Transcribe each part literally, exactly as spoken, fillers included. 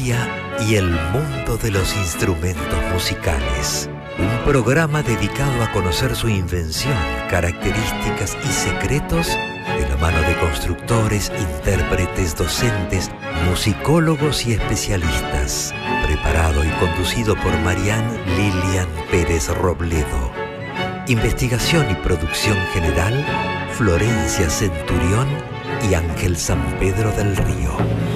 lutería y el mundo de los instrumentos musicales. Un programa dedicado a conocer su invención, características y secretos de la mano de constructores, intérpretes, docentes, musicólogos y especialistas. Preparado y conducido por Marianne Lilian Pérez Robledo. Investigación y producción general, Florencia Centurión y Ángel San Pedro del Río.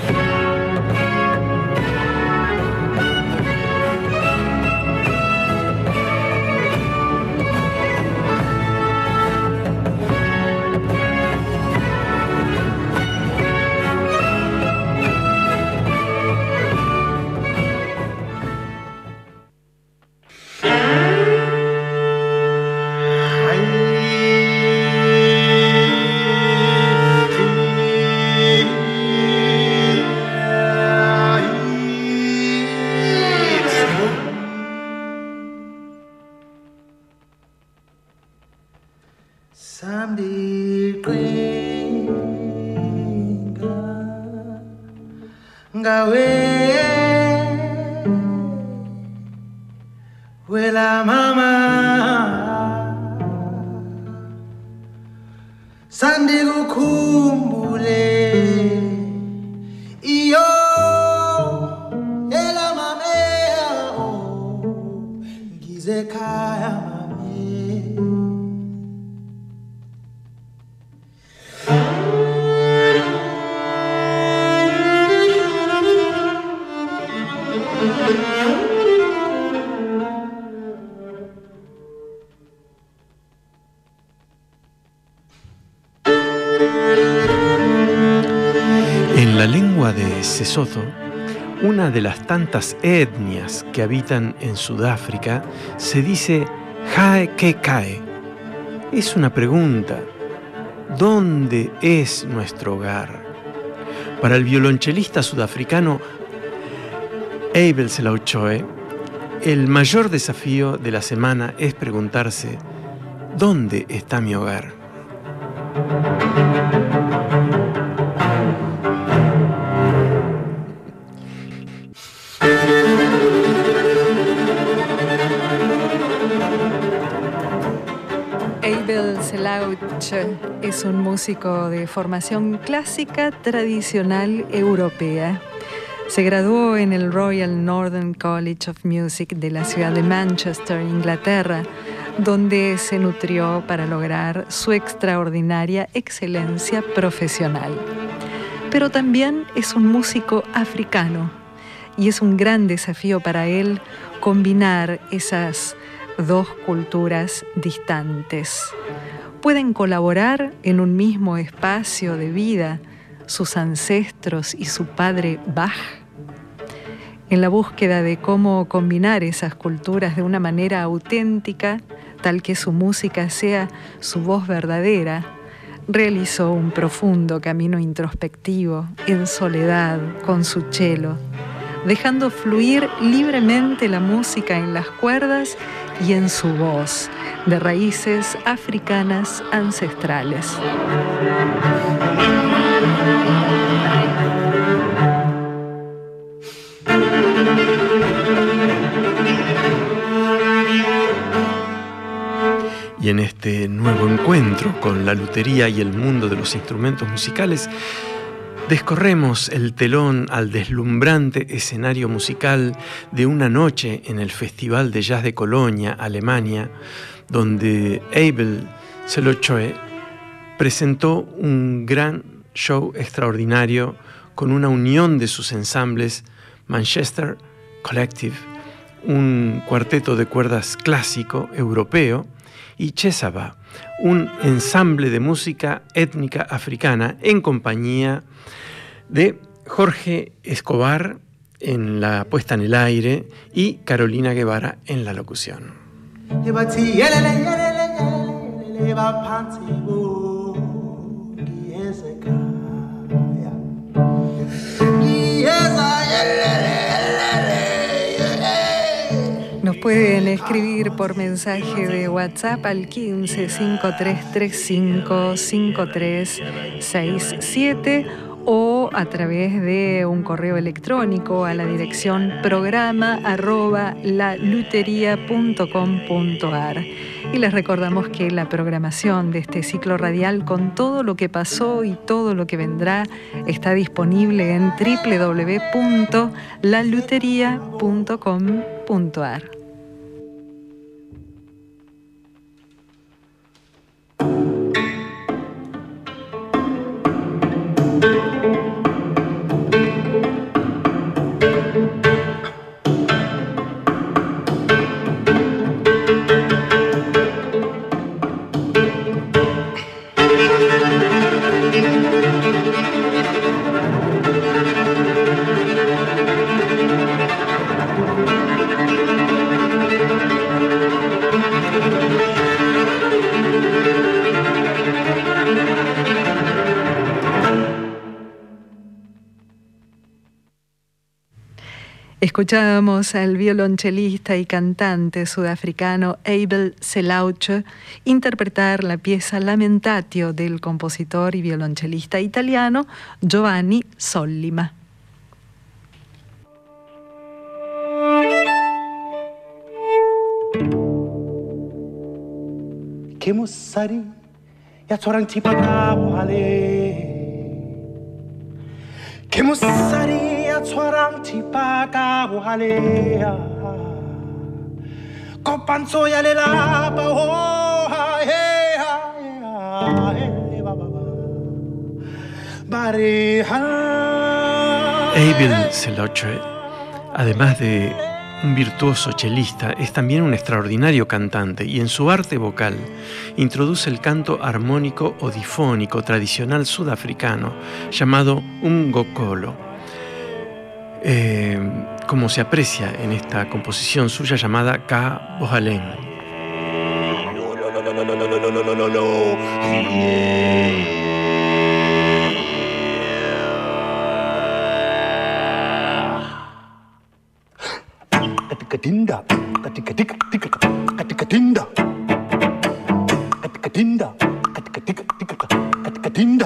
Sesotho, una de las tantas etnias que habitan en Sudáfrica, se dice Hae ke Kae. Es una pregunta. ¿Dónde es nuestro hogar? Para el violonchelista sudafricano Abel Selauchoe, el mayor desafío de la semana es preguntarse: ¿dónde está mi hogar? Abel Selauchoe es un músico de formación clásica tradicional europea. Se graduó en el Royal Northern College of Music de la ciudad de Manchester, Inglaterra, donde se nutrió para lograr su extraordinaria excelencia profesional. Pero también es un músico africano y es un gran desafío para él combinar esas dos culturas distantes. Pueden colaborar en un mismo espacio de vida sus ancestros y su padre Bach. En la búsqueda de cómo combinar esas culturas de una manera auténtica, tal que su música sea su voz verdadera, realizó un profundo camino introspectivo, en soledad, con su cello, dejando fluir libremente la música en las cuerdas y en su voz, de raíces africanas ancestrales. Y en este nuevo encuentro con la lutería y el mundo de los instrumentos musicales, descorremos el telón al deslumbrante escenario musical de una noche en el Festival de Jazz de Colonia, Alemania, donde Abel Selauchoe presentó un gran show extraordinario con una unión de sus ensambles Manchester Collective, un cuarteto de cuerdas clásico europeo, y Chesaba, un ensamble de música étnica africana en compañía de Jorge Escobar en la puesta en el aire y Carolina Guevara en la locución. Nos pueden escribir por mensaje de WhatsApp al quince, cincuenta y tres treinta y cinco, cincuenta y tres sesenta y siete o a través de un correo electrónico a la dirección programa arroba laluteria punto com punto ar. Y les recordamos que la programación de este ciclo radial con todo lo que pasó y todo lo que vendrá está disponible en doble u doble u doble u punto laluteria punto com punto ar. Escuchábamos al violonchelista y cantante sudafricano Abel Selauche interpretar la pieza Lamentatio del compositor y violonchelista italiano Giovanni Sollima. Kemusari ya torang tipaga wale Kemusari ya torang tipaga wale Kopanso ya le la ba ho ha he ha he ba ba ba Bari ha Abel Selauche, además de un virtuoso chelista, es también un extraordinario cantante y en su arte vocal introduce el canto armónico o difónico tradicional sudafricano llamado ngokolo, eh, como se aprecia en esta composición suya llamada Ka Bohalen. Katinda, katika tika tika katika tinda, katika tinda, katika tika tika katika tinda.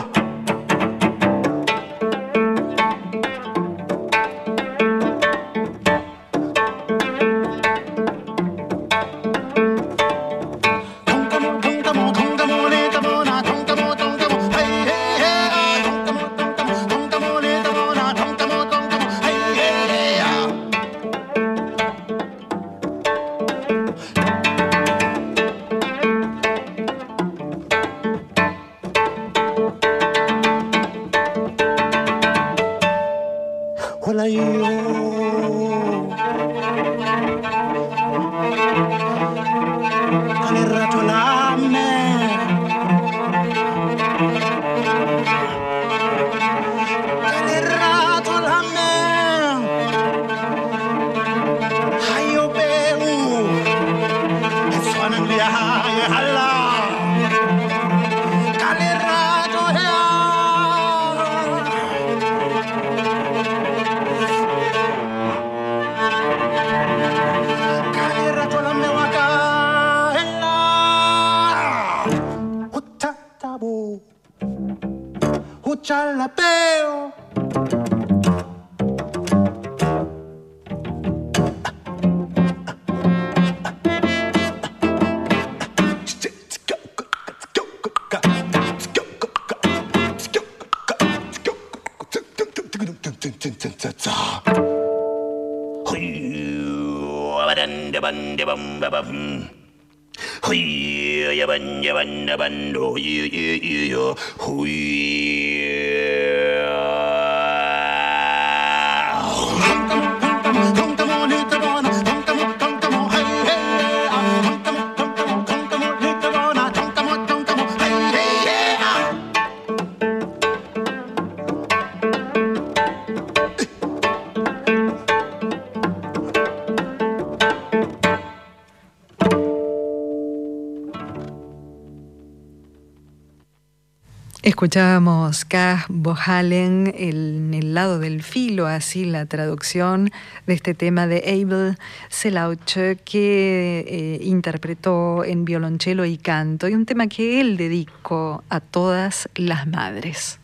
Escuchábamos Ka Bohalen en el lado del filo, así la traducción de este tema de Abel Selauche, que eh, interpretó en violonchelo y canto, y un tema que él dedicó a todas las madres.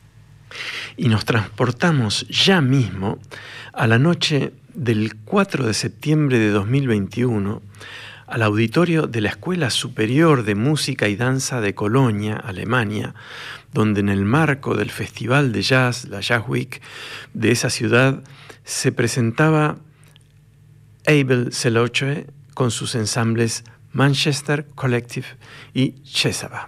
Y nos transportamos ya mismo a la noche del cuatro de septiembre de dos mil veintiuno al auditorio de la Escuela Superior de Música y Danza de Colonia, Alemania, donde en el marco del Festival de Jazz, la Jazz Week de esa ciudad, se presentaba Abel Seloche con sus ensambles Manchester Collective y Chesaba.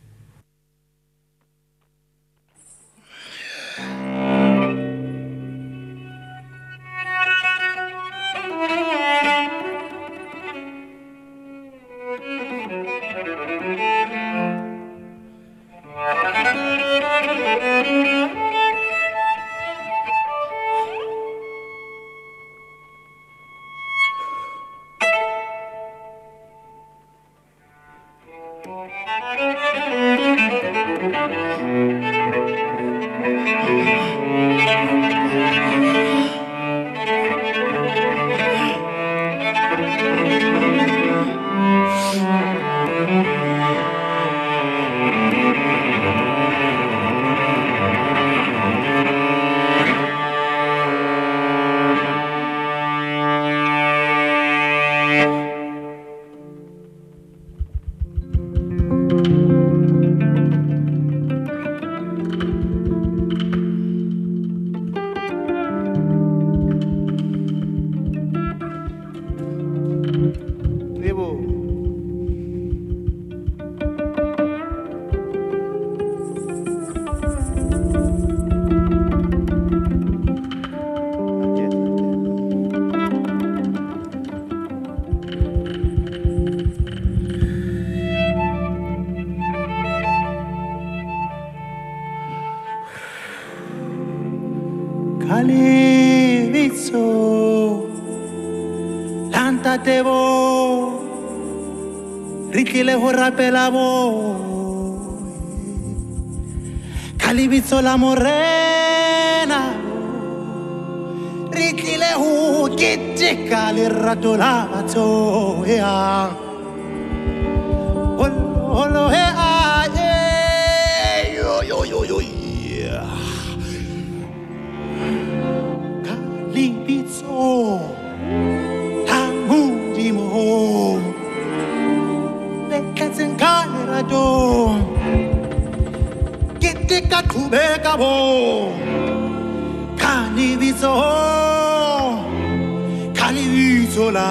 Pelavo Calibizzo la morena Ricchile hu che te cali ratolazzo ea Olo olo ea yo yo yo yo Calibizzo la mundimo Zenkanerato Kitika kubeka bo Kaniviso Kaniviso la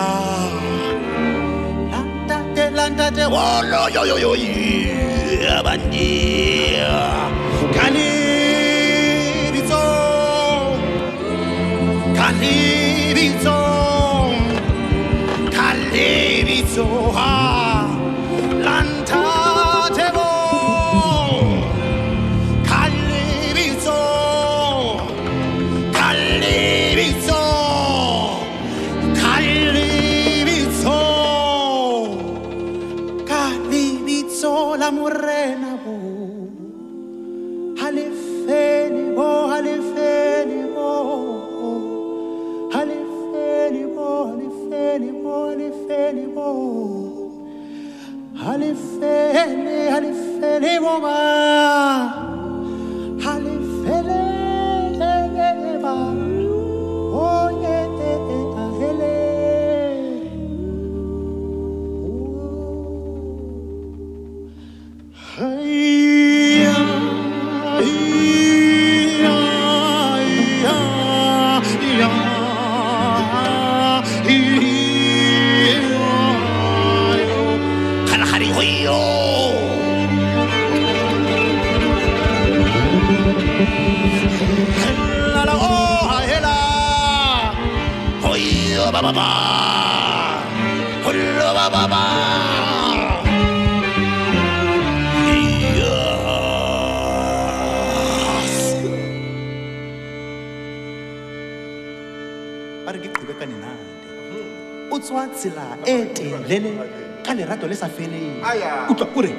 Lanta te lanta te Wolo yo yo yo Abandi Kaniviso Kaniviso Kaniviso ha morena bo halefeni bo halefeni bo halefeni bo halefeni bo halefeni bo halefeni halefeni bo ba halefeni ba oh yeah hele Baba, hello, baba. Yes. Pargi kubeka ni nande. Utswatsila ete lele kale rato lesa fele. Utwa kure.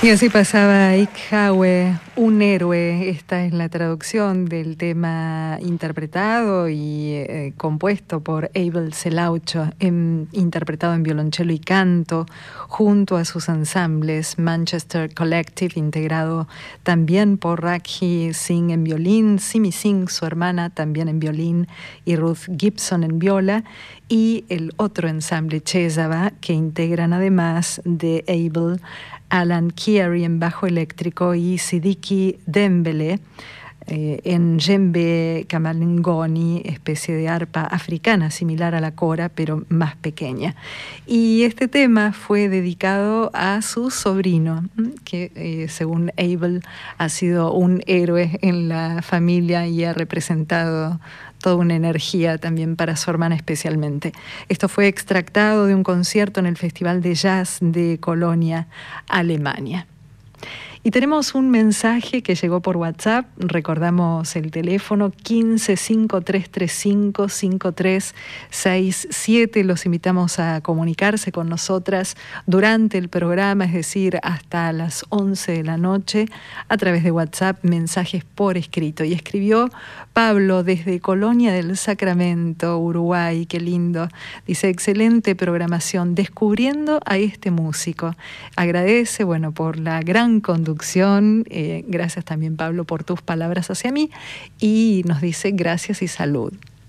Y así pasaba Ik Hawe, un héroe. Esta es la traducción del tema interpretado y eh, compuesto por Abel Selaucho, en, interpretado en violonchelo y canto, junto a sus ensambles Manchester Collective, integrado también por Rakhi Singh en violín, Simi Singh, su hermana, también en violín, y Ruth Gibson en viola, y el otro ensamble Chezava, que integran además de Abel, Alan Keary en bajo eléctrico y Siddiqui Dembele eh, en djembe kamalingoni, especie de arpa africana similar a la kora pero más pequeña. Y este tema fue dedicado a su sobrino, que eh, según Abel ha sido un héroe en la familia y ha representado toda una energía también para su hermana especialmente. Esto fue extractado de un concierto en el Festival de Jazz de Colonia, Alemania. Y tenemos un mensaje que llegó por WhatsApp. Recordamos el teléfono quince, cinco tres tres cinco, cinco tres seis siete. Los invitamos a comunicarse con nosotras durante el programa, es decir, hasta las once de la noche, a través de WhatsApp, mensajes por escrito. Y escribió Pablo desde Colonia del Sacramento, Uruguay. Qué lindo. Dice, excelente programación, descubriendo a este músico. Agradece, bueno, por la gran conducción. Eh, gracias también, Pablo, por tus palabras hacia mí, y nos dice gracias y salud.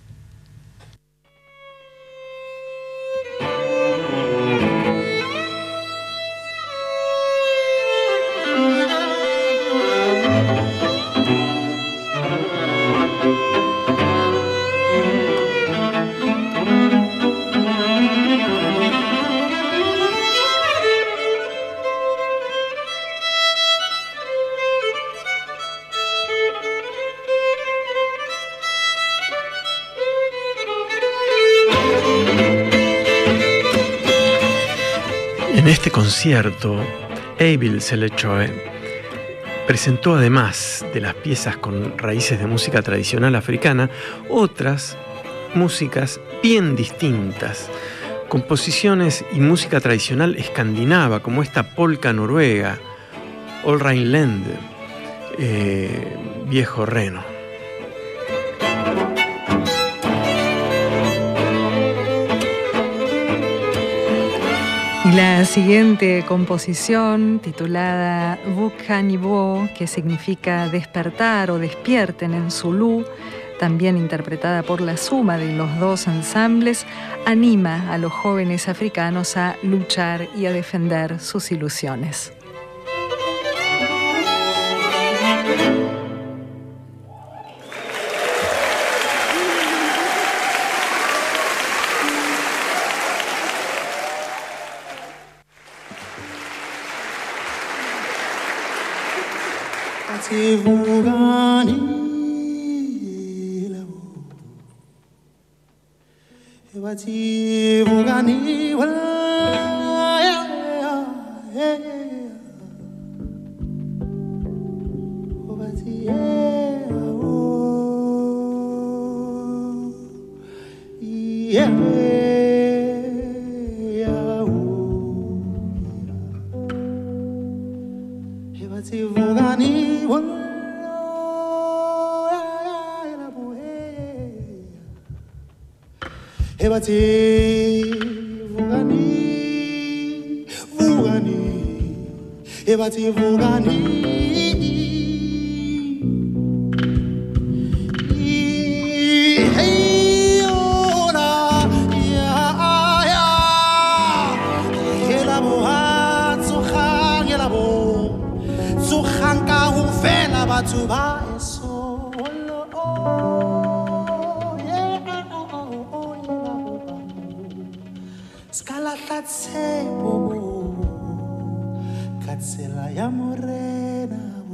En este concierto, Abel Selaucho presentó, además de las piezas con raíces de música tradicional africana, otras músicas bien distintas, composiciones y música tradicional escandinava, como esta polca noruega, All Rhineland, eh, Viejo Reno. Y la siguiente composición, titulada Vukhanibo, que significa despertar o despierten en zulú, también interpretada por la suma de los dos ensambles, anima a los jóvenes africanos a luchar y a defender sus ilusiones. Evati vugani wa Ovati yeah Evati vugani wa Evati vugani, vugani, Evati vugani. Hey, ora, ya, ya, elabo ha, zuchang elabo, zuchang ka ufela batuba eso. Scala bobo, cazzella ya morena.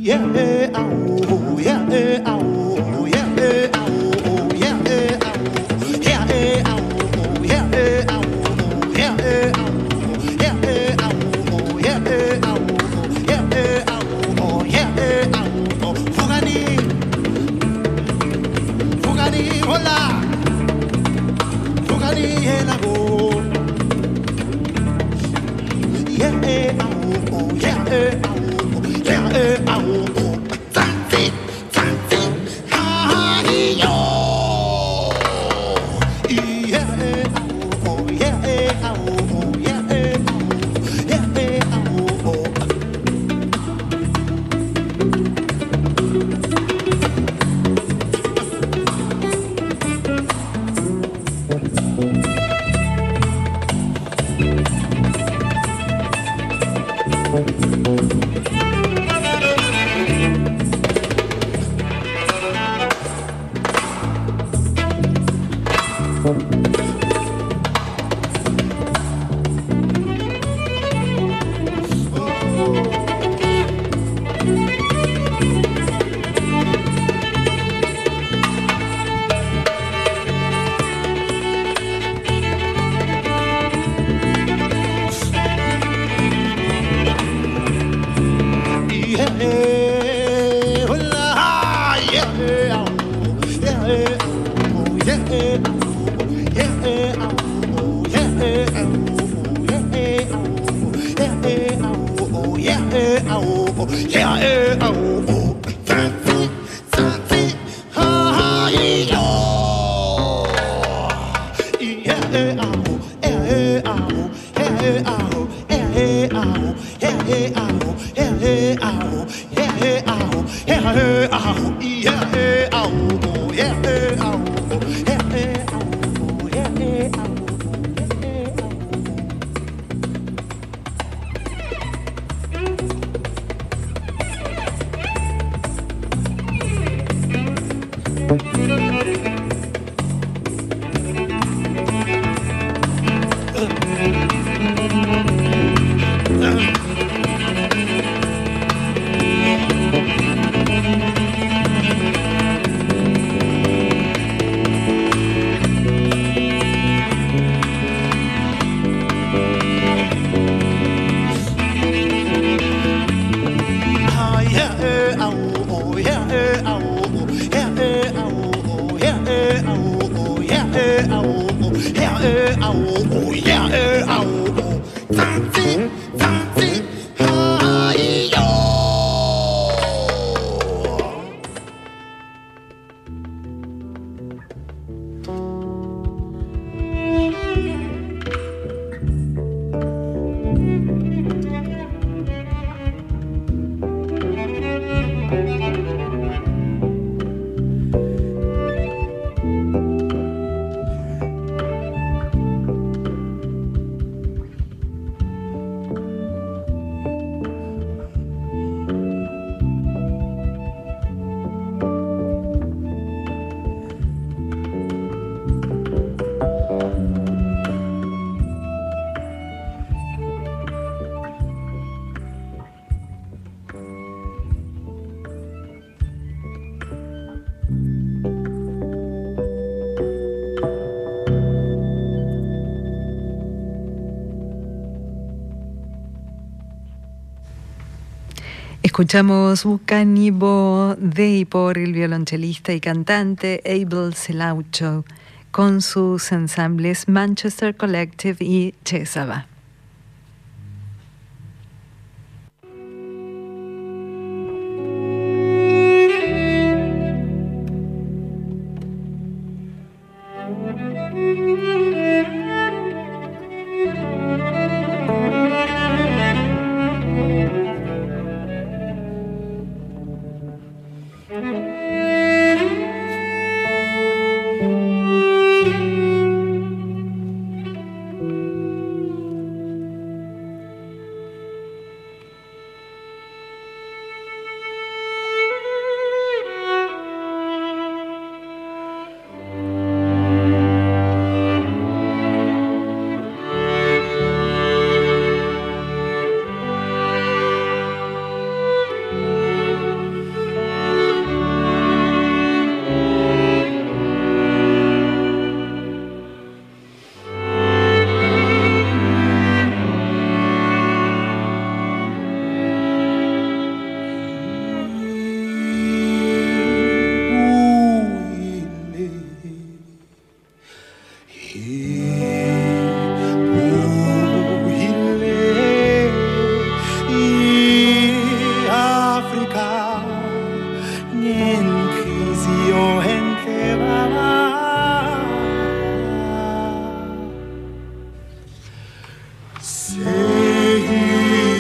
Escuchamos Bucanibo Dei por el violonchelista y cantante Abel Selaucho con sus ensambles Manchester Collective y Chesaba.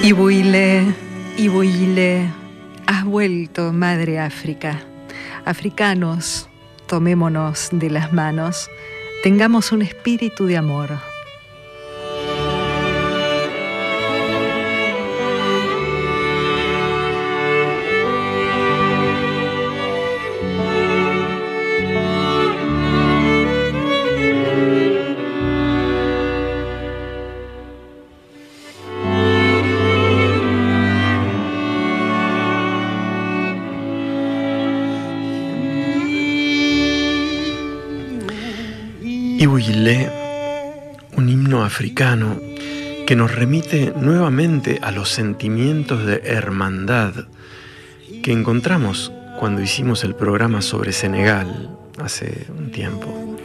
Ibuile, Ibuile, has vuelto, Madre África. Africanos, tomémonos de las manos, tengamos un espíritu de amor. Ibuile, un himno africano que nos remite nuevamente a los sentimientos de hermandad que encontramos cuando hicimos el programa sobre Senegal hace un tiempo.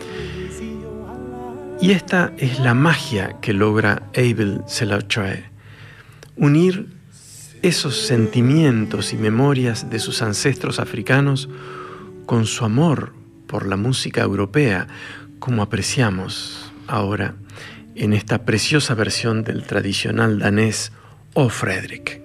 Y esta es la magia que logra Abel Selassie, unir esos sentimientos y memorias de sus ancestros africanos con su amor por la música europea, como apreciamos ahora en esta preciosa versión del tradicional danés O Fredrik.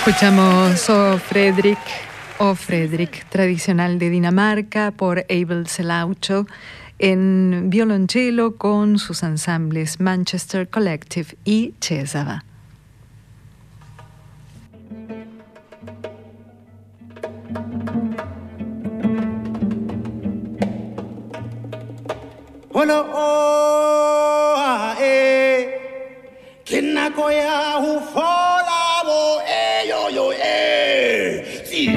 Escuchamos O Fredrik, O Fredrik, tradicional de Dinamarca por Abel Selaucho, en violonchelo con sus ensambles Manchester Collective y Cesava. Hola, oh, ah, eh, kinako ya hufola bo eh yo yo eh, si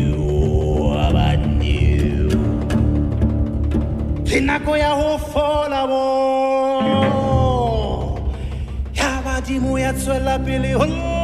abani, kinako ya hufola bo, ya badi mu ya tswela pele ho.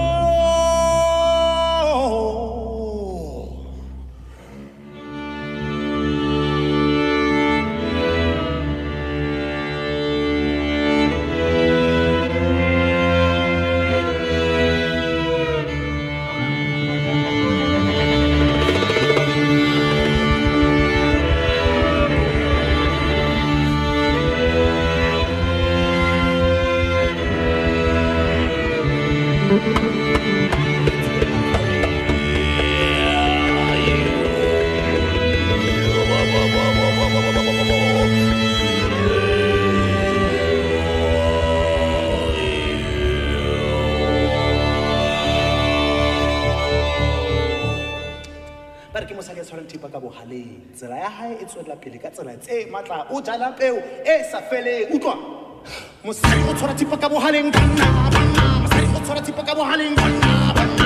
Tsela ya hae e tswela pele ka tsela tse matla o jala peo e sa feleng utlwa mosadi o tshwara thipa ka bohaleng banna banna mosadi o tshwara thipa ka bohaleng banna banna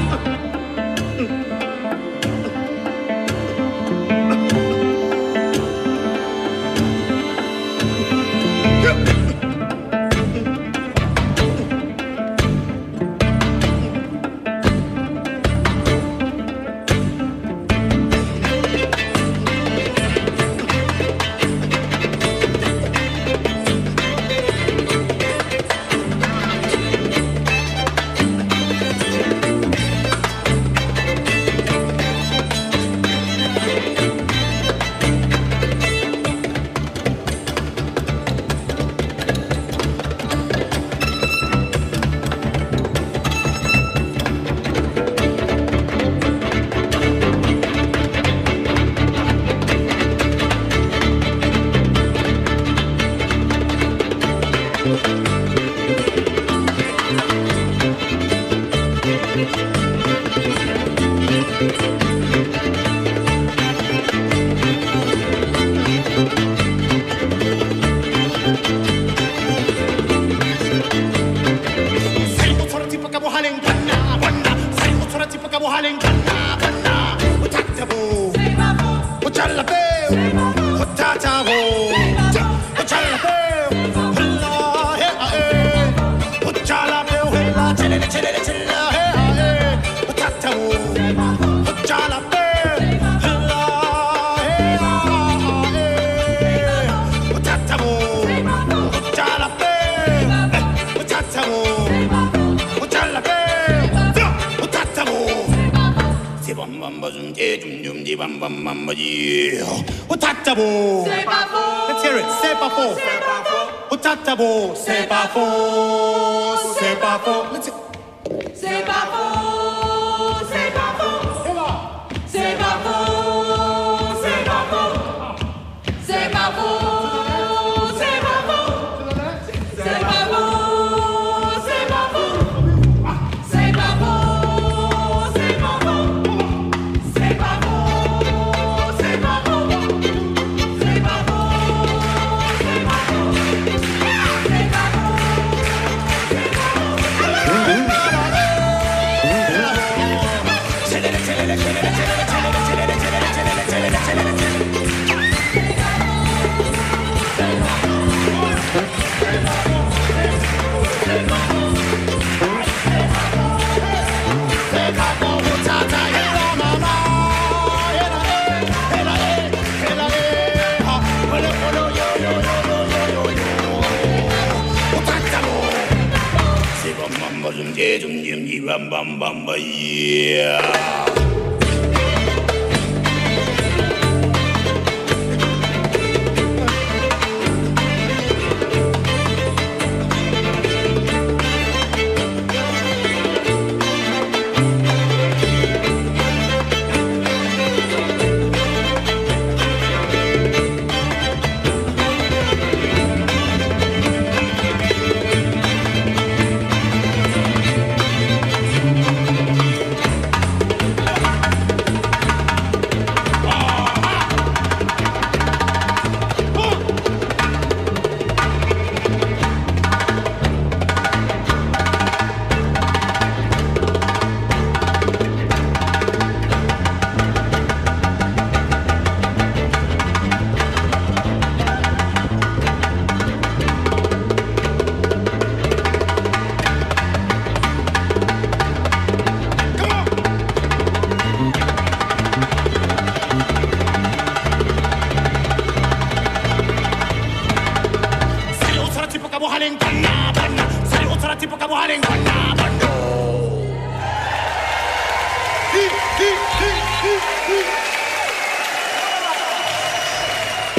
Let's hear it. C'est pas faux. Otatabo. C'est pas faux. C'est pas faux. Let's hear it. C'est pas faux. C'est pas faux. C'est pas faux. C'est pas faux. C'est pas faux. C'est pas faux. C'est pas faux. C'est pas faux. C'est pas faux. C'est pas faux. C'est pas faux. C'est pas faux. Bam bam bam bam yeah.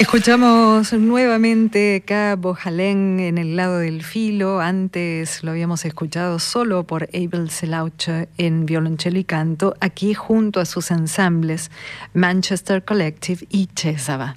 Escuchamos nuevamente Cabo Halén en el lado del filo. Antes lo habíamos escuchado solo por Abel Selauche en violonchelo y canto, aquí junto a sus ensambles Manchester Collective y Cesava.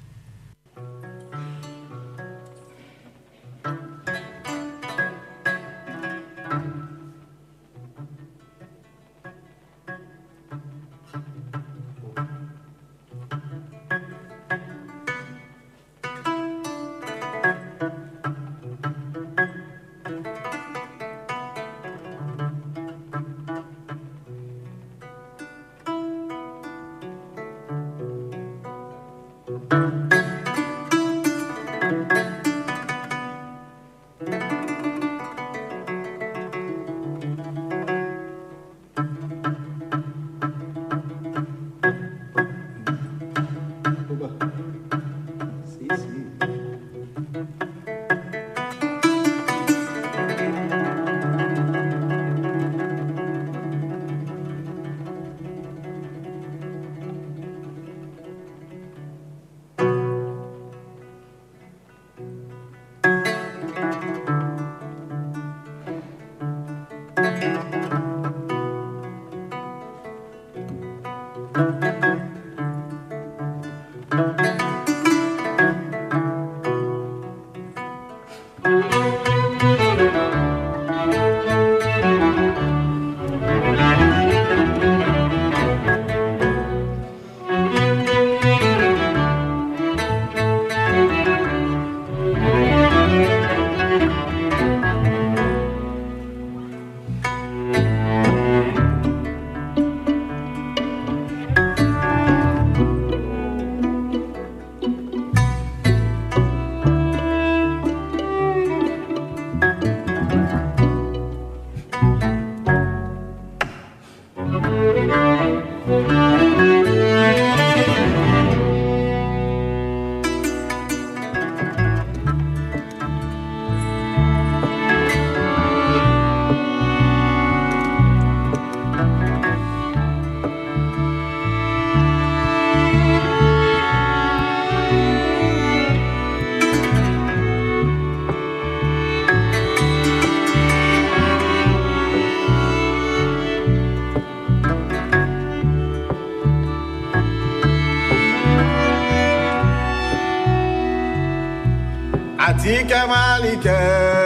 Atika malike,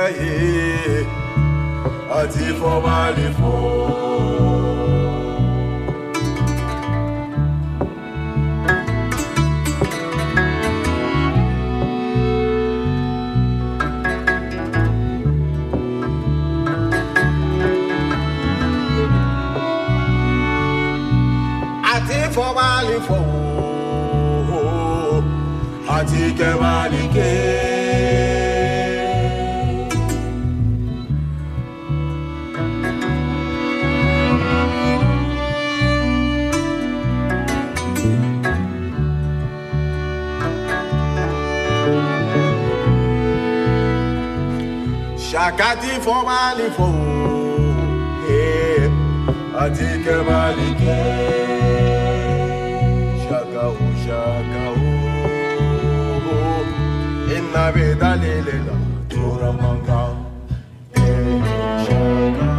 atifo malifo. Atifo malifo, atika malike. Shakati for malifo, eh, adike malike. Shaka u shaka u, inna vida lelela turamanga, eh, shaka.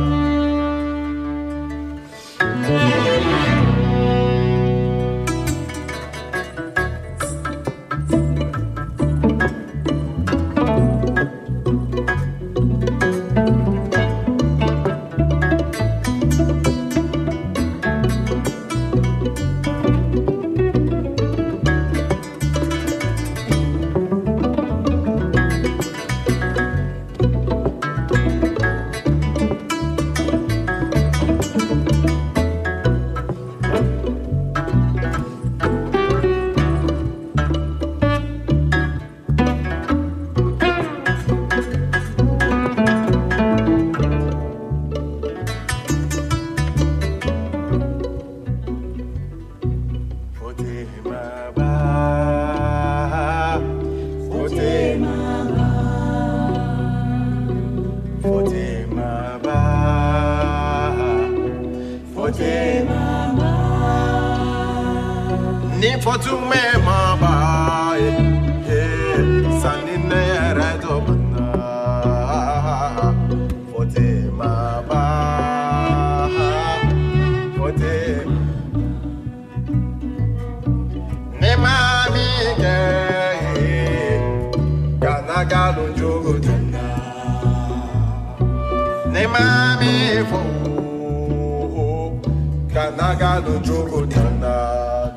For to me, my boy, mami ke Ganaga do jogo tana Ne mami fo Ganaga do jogo tana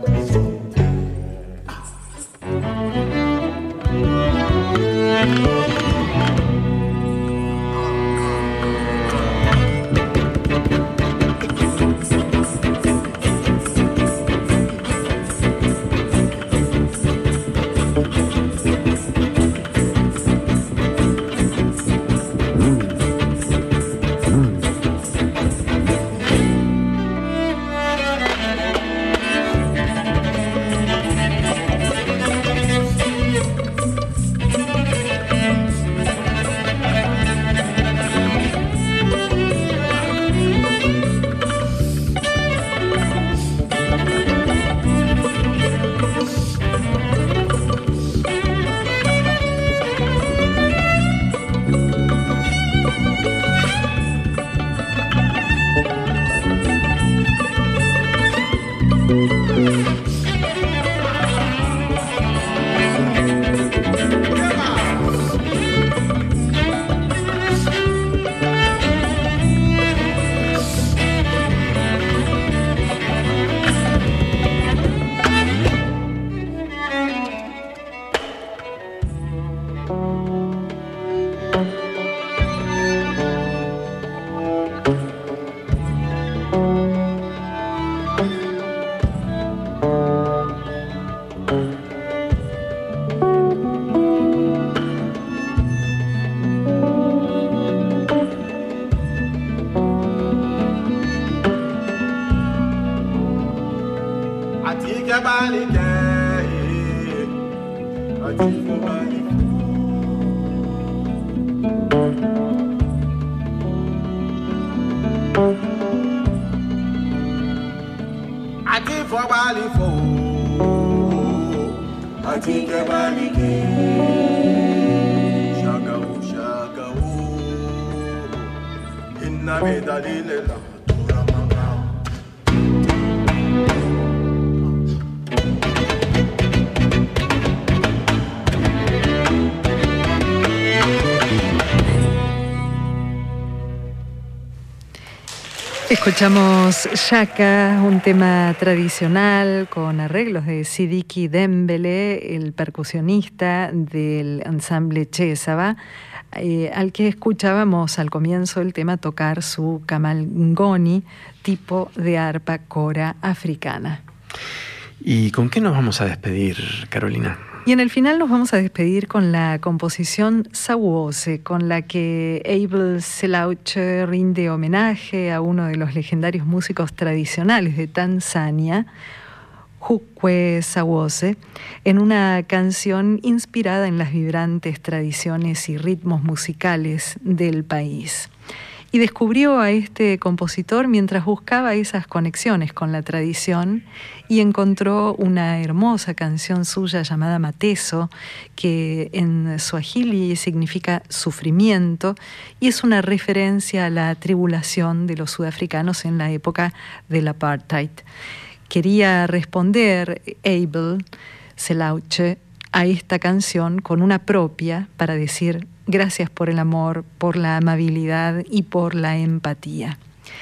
Escuchamos Shaka, un tema tradicional con arreglos de Sidiki Dembele, el percusionista del ensamble Chesaba, eh, al que escuchábamos al comienzo del tema tocar su kamangoni, tipo de arpa cora africana. ¿Y con qué nos vamos a despedir, Carolina? Y en el final nos vamos a despedir con la composición Sawose, con la que Abel Selouch rinde homenaje a uno de los legendarios músicos tradicionales de Tanzania, Hukwe Sawose, en una canción inspirada en las vibrantes tradiciones y ritmos musicales del país. Y descubrió a este compositor mientras buscaba esas conexiones con la tradición y encontró una hermosa canción suya llamada Mateso, que en Swahili significa sufrimiento y es una referencia a la tribulación de los sudafricanos en la época del apartheid. Quería responder Abel Selouch a esta canción con una propia para decir gracias por el amor, por la amabilidad y por la empatía.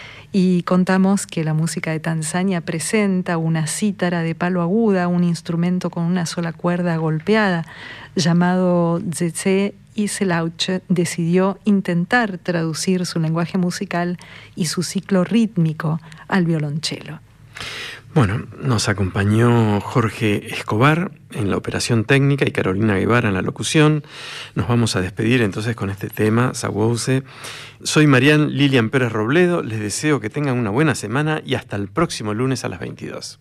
Y contamos que la música de Tanzania presenta una cítara de palo aguda, un instrumento con una sola cuerda golpeada, llamado Zeze, y Selouch decidió intentar traducir su lenguaje musical y su ciclo rítmico al violonchelo. Bueno, nos acompañó Jorge Escobar en la operación técnica y Carolina Guevara en la locución. Nos vamos a despedir entonces con este tema, Sawose. Soy Marián Lilian Pérez Robledo, les deseo que tengan una buena semana y hasta el próximo lunes a las veintidós.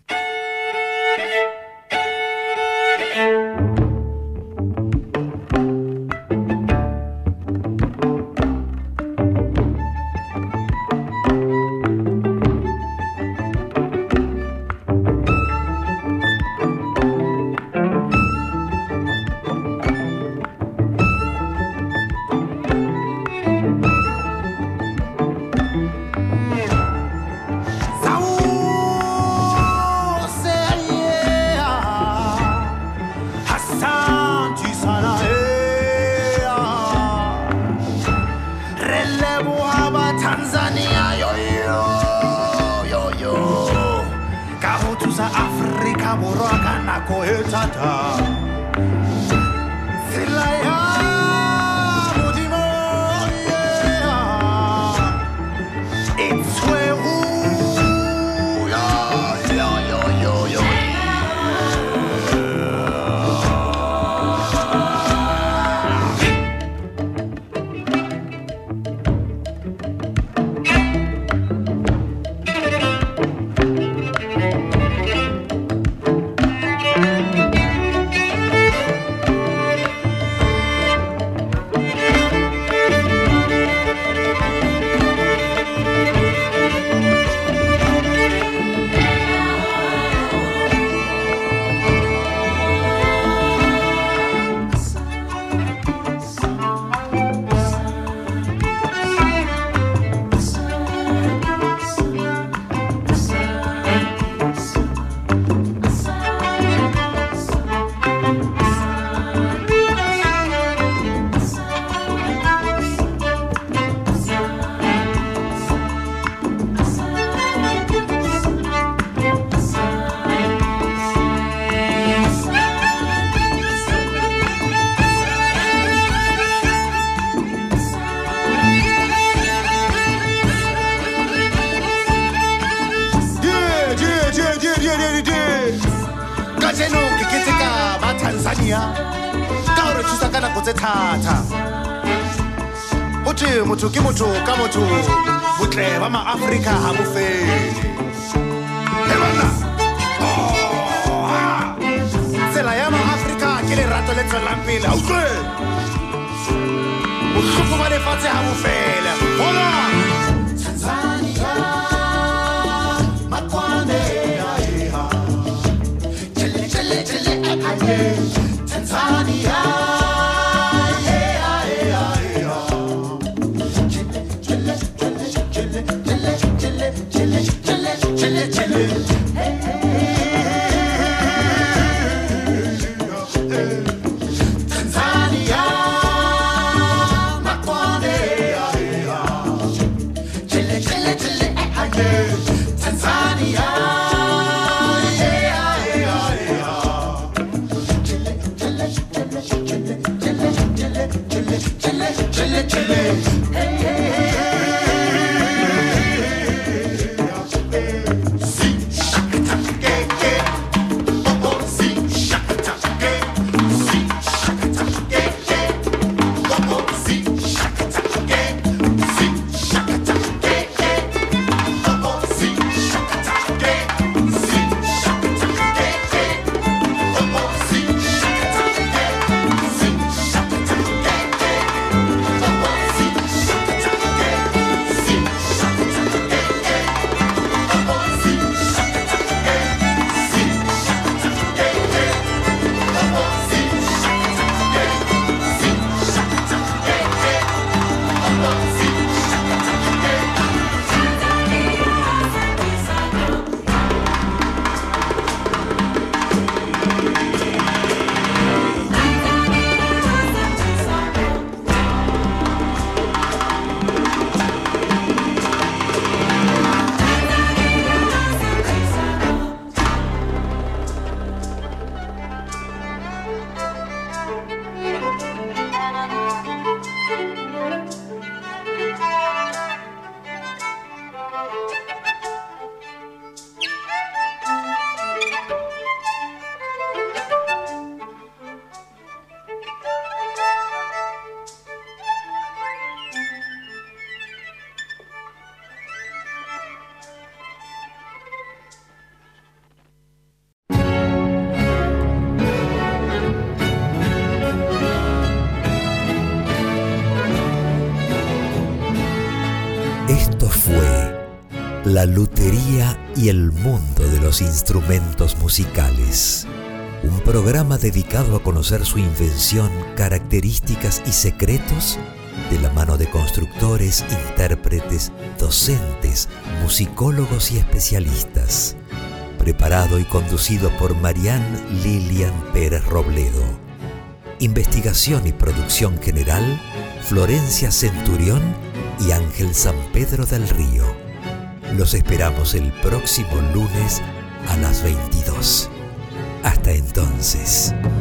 Afrika Borwa ka nako e thata. Tsela ya Modimo, yeah. It's where motho ke motho ka motho botle ba ma-Afrika ha bo fele. He bana tsela ya ma-Afrika ke lerato le tswelang pele ha utlwe bohloko ba lefatshe ha bo fele. Hola Tanzania makwane aiha chele chele chele aye Tanzania La lutería y el mundo de los instrumentos musicales. Un programa dedicado a conocer su invención, características y secretos de la mano de constructores, intérpretes, docentes, musicólogos y especialistas. Preparado y conducido por Marianne Lilian Pérez Robledo. Investigación y producción general, Florencia Centurión y Ángel San Pedro del Río. Los esperamos el próximo lunes a las veintidós. Hasta entonces.